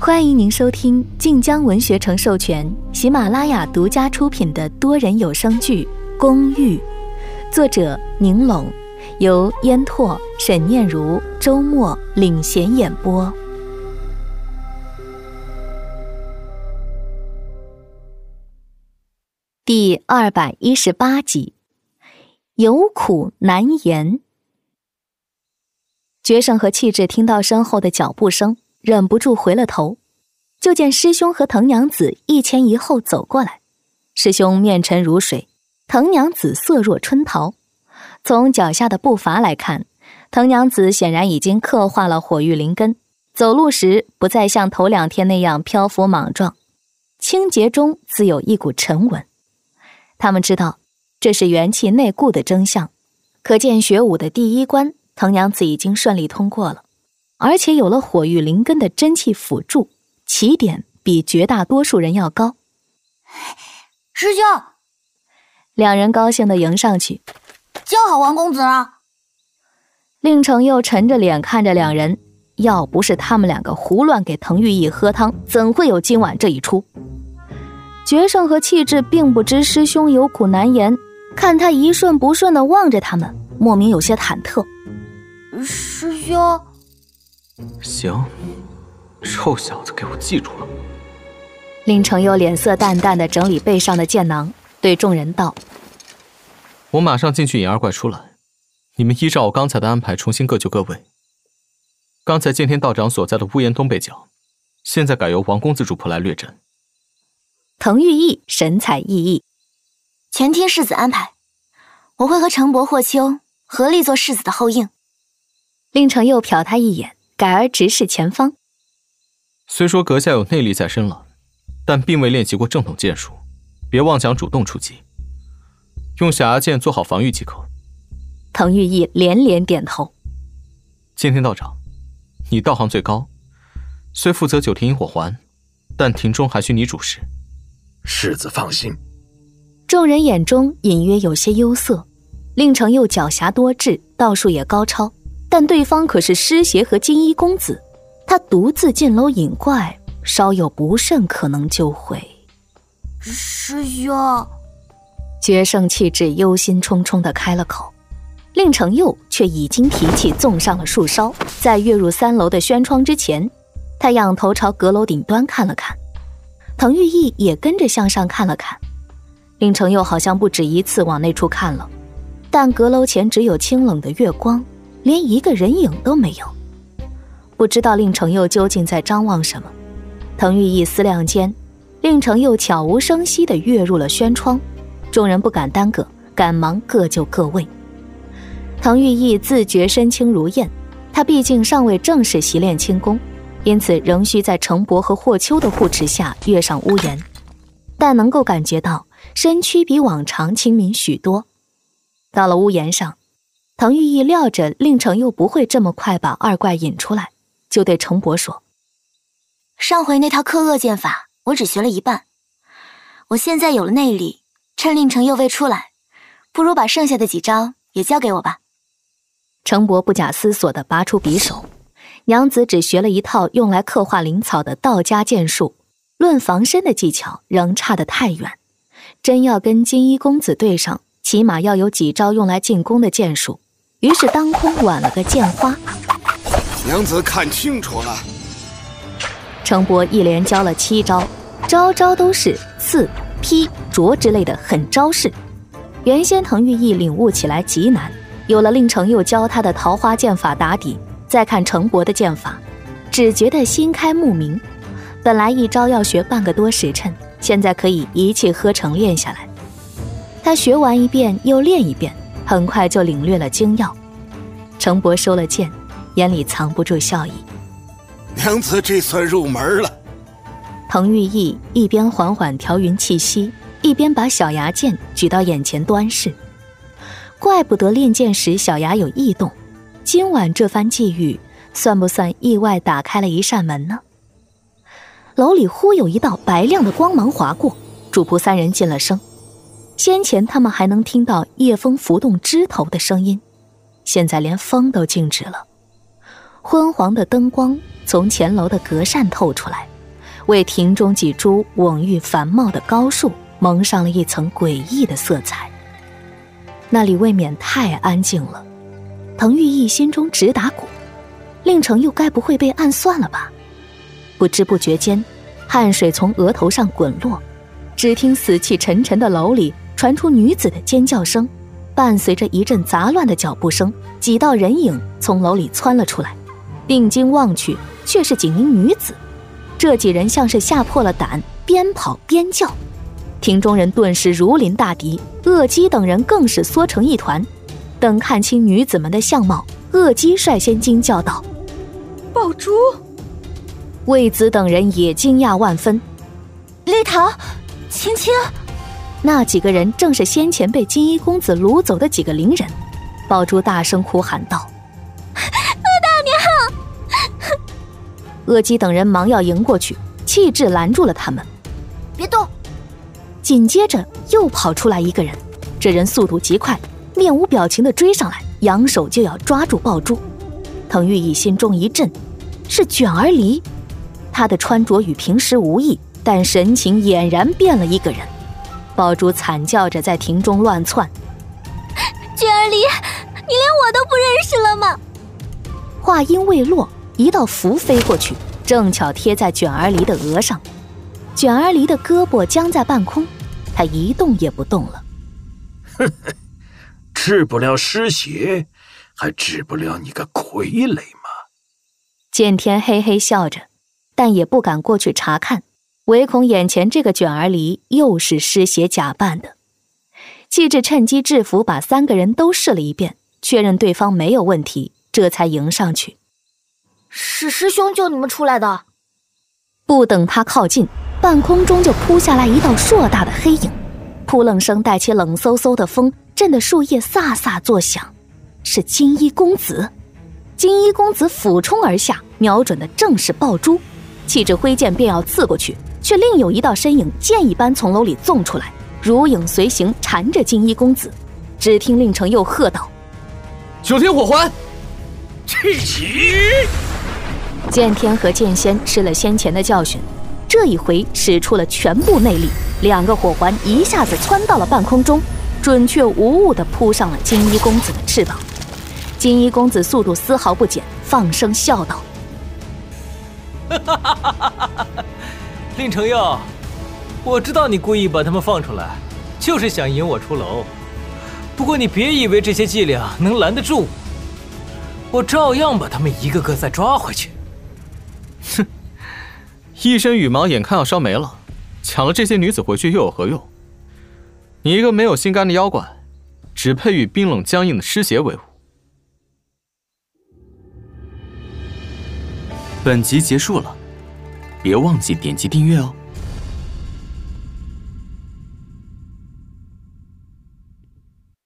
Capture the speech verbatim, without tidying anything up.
欢迎您收听晋江文学城授权、喜马拉雅独家出品的多人有声剧《公寓》，作者宁拢，由烟拓、沈念如、周末领衔演播。第二百一十八集，有苦难言。决胜和气质听到身后的脚步声，忍不住回了头，就见师兄和藤娘子一前一后走过来。师兄面沉如水，藤娘子色若春桃。从脚下的步伐来看，藤娘子显然已经刻画了火玉灵根，走路时不再像头两天那样漂浮莽撞，清洁中自有一股沉稳。他们知道这是元气内固的征象，可见学武的第一关藤娘子已经顺利通过了，而且有了火玉灵根的真气辅助，起点比绝大多数人要高。 师兄， 两人高兴地迎上去， 教好王公子了。 令程又沉着脸看着两人，要不是他们两个胡乱给滕玉义喝汤，怎会有今晚这一出？决胜和气质并不知师兄有苦难言，看他一顺不顺地望着他们，莫名有些忐忑。 师兄， 行，臭小子给我记住了。 令程又脸色淡淡地整理背上的剑囊，对众人道： 我马上进去引二怪出来，你们依照我刚才的安排重新各就各位。刚才剑天道长所在的屋檐东北角，现在改由王公子主仆来略阵。 滕玉义神采奕奕： 全听世子安排，我会和程伯、霍秋合力做世子的后应。 令程又瞟他一眼，改而直视前方。 虽说阁下有内力在身了，但并未练习过正统剑术，别妄想主动出击，用小牙剑做好防御即可。 滕玉义连连点头。 剑天道长，你道行最高，虽负责九庭萤火环，但庭中还需你主持。 世子放心。 众人眼中隐约有些忧色。令程又狡黠多智，道术也高超，但对方可是师爷和金衣公子，他独自进楼引怪，稍有不慎可能就会…… 师兄， 决胜气质忧心忡忡地开了口。令程又却已经提气纵上了树梢，在跃入三楼的轩窗之前，他仰头朝阁楼顶端看了看。滕玉义也跟着向上看了看，令程又好像不止一次往那处看了，但阁楼前只有清冷的月光，连一个人影都没有。不知道令程又究竟在张望什么。滕玉义思量间，令程又悄无声息地跃入了轩窗，众人不敢耽搁，赶忙各就各位。滕玉义自觉身轻如燕，他毕竟尚未正式习练轻功，因此仍需在程伯和霍秋的护持下跃上屋檐，但能够感觉到身躯比往常轻敏许多。到了屋檐上，滕玉义料着令程又不会这么快把二怪引出来，就对程伯说： 上回那套克恶剑法我只学了一半，我现在有了内力，趁令程又未出来，不如把剩下的几招也交给我吧。 程伯不假思索地拔出匕首，娘子只学了一套用来刻画灵草的道家剑术，论防身的技巧仍差得太远，真要跟金衣公子对上，起码要有几招用来进攻的剑术，于是当空挽了个剑花。 娘子看清楚了。 程伯一连教了七招，招招都是刺、劈、啄之类的狠招式。原先滕玉义领悟起来极难，有了令程又教他的桃花剑法打底，再看程伯的剑法，只觉得心开目明。本来一招要学半个多时辰，现在可以一气呵成练下来。他学完一遍又练一遍，很快就领略了精要。程伯收了剑，眼里藏不住笑意。 娘子这算入门了。 滕玉义一边缓缓调匀气息，一边把小牙剑举到眼前端视。怪不得练剑时小牙有异动，今晚这番际遇，算不算意外打开了一扇门呢？楼里忽有一道白亮的光芒划过，主仆三人进了声。先前他们还能听到夜风拂动枝头的声音，现在连风都静止了。昏黄的灯光从前楼的隔扇透出来， 为庭中几株蓊郁繁茂的高树蒙上了一层诡异的色彩。那里未免太安静了，滕玉义心中直打鼓，令程又该不会被暗算了吧？不知不觉间，汗水从额头上滚落，只听死气沉沉的楼里传出女子的尖叫声，伴随着一阵杂乱的脚步声，几道人影从楼里窜了出来。定睛望去，却是几名女子。这几人像是吓破了胆，边跑边叫。庭中人顿时如临大敌，鄂姬等人更是缩成一团。等看清女子们的相貌，鄂姬率先惊叫道：“ 宝珠！” 魏子等人也惊讶万分。 丽桃，青青， 那几个人正是先前被金衣公子掳走的几个伶人。宝珠大声哭喊道：“ 鄂大娘！” 鄂姬等人忙要迎过去，气质拦住了他们：“ 别动！” 紧接着又跑出来一个人，这人速度极快，面无表情地追上来，扬手就要抓住宝珠。滕玉义心中一震，是卷儿离。他的穿着与平时无异，但神情俨然变了一个人。宝珠惨叫着在庭中乱窜：“ 卷儿离，你连我都不认识了吗？” 话音未落，一道符飞过去，正巧贴在卷儿离的额上。卷儿离的胳膊僵在半空，他一动也不动了。 哼哼，治不了失血，还治不了你个傀儡吗？ 剑天嘿嘿笑着，但也不敢过去查看，唯恐眼前这个卷儿离又是失血假扮的。气质趁机制服，把三个人都试了一遍，确认对方没有问题，这才迎上去。 是师兄救你们出来的。 不等他靠近，半空中就扑下来一道硕大的黑影，扑棱声带起冷飕飕的风，震得树叶飒飒作响。是金衣公子。金衣公子俯冲而下，瞄准的正是爆珠，气质挥剑便要刺过去，却另有一道身影箭一般从楼里纵出来，如影随形，缠着金衣公子。只听令程又喝道：“ 九天火环！” 去起！ 剑天和剑仙吃了先前的教训，这一回使出了全部内力，两个火环一下子窜到了半空中，准确无误地扑上了金衣公子的翅膀。金衣公子速度丝毫不减，放声笑道：“ 令程佑，我知道你故意把他们放出来，就是想引我出楼。不过你别以为这些伎俩能拦得住我，我照样把他们一个个再抓回去。” 哼，一身羽毛眼看要烧没了，抢了这些女子回去又有何用？你一个没有心肝的妖怪，只配与冰冷僵硬的尸邪为伍。 本集结束了，别忘记点击订阅哦。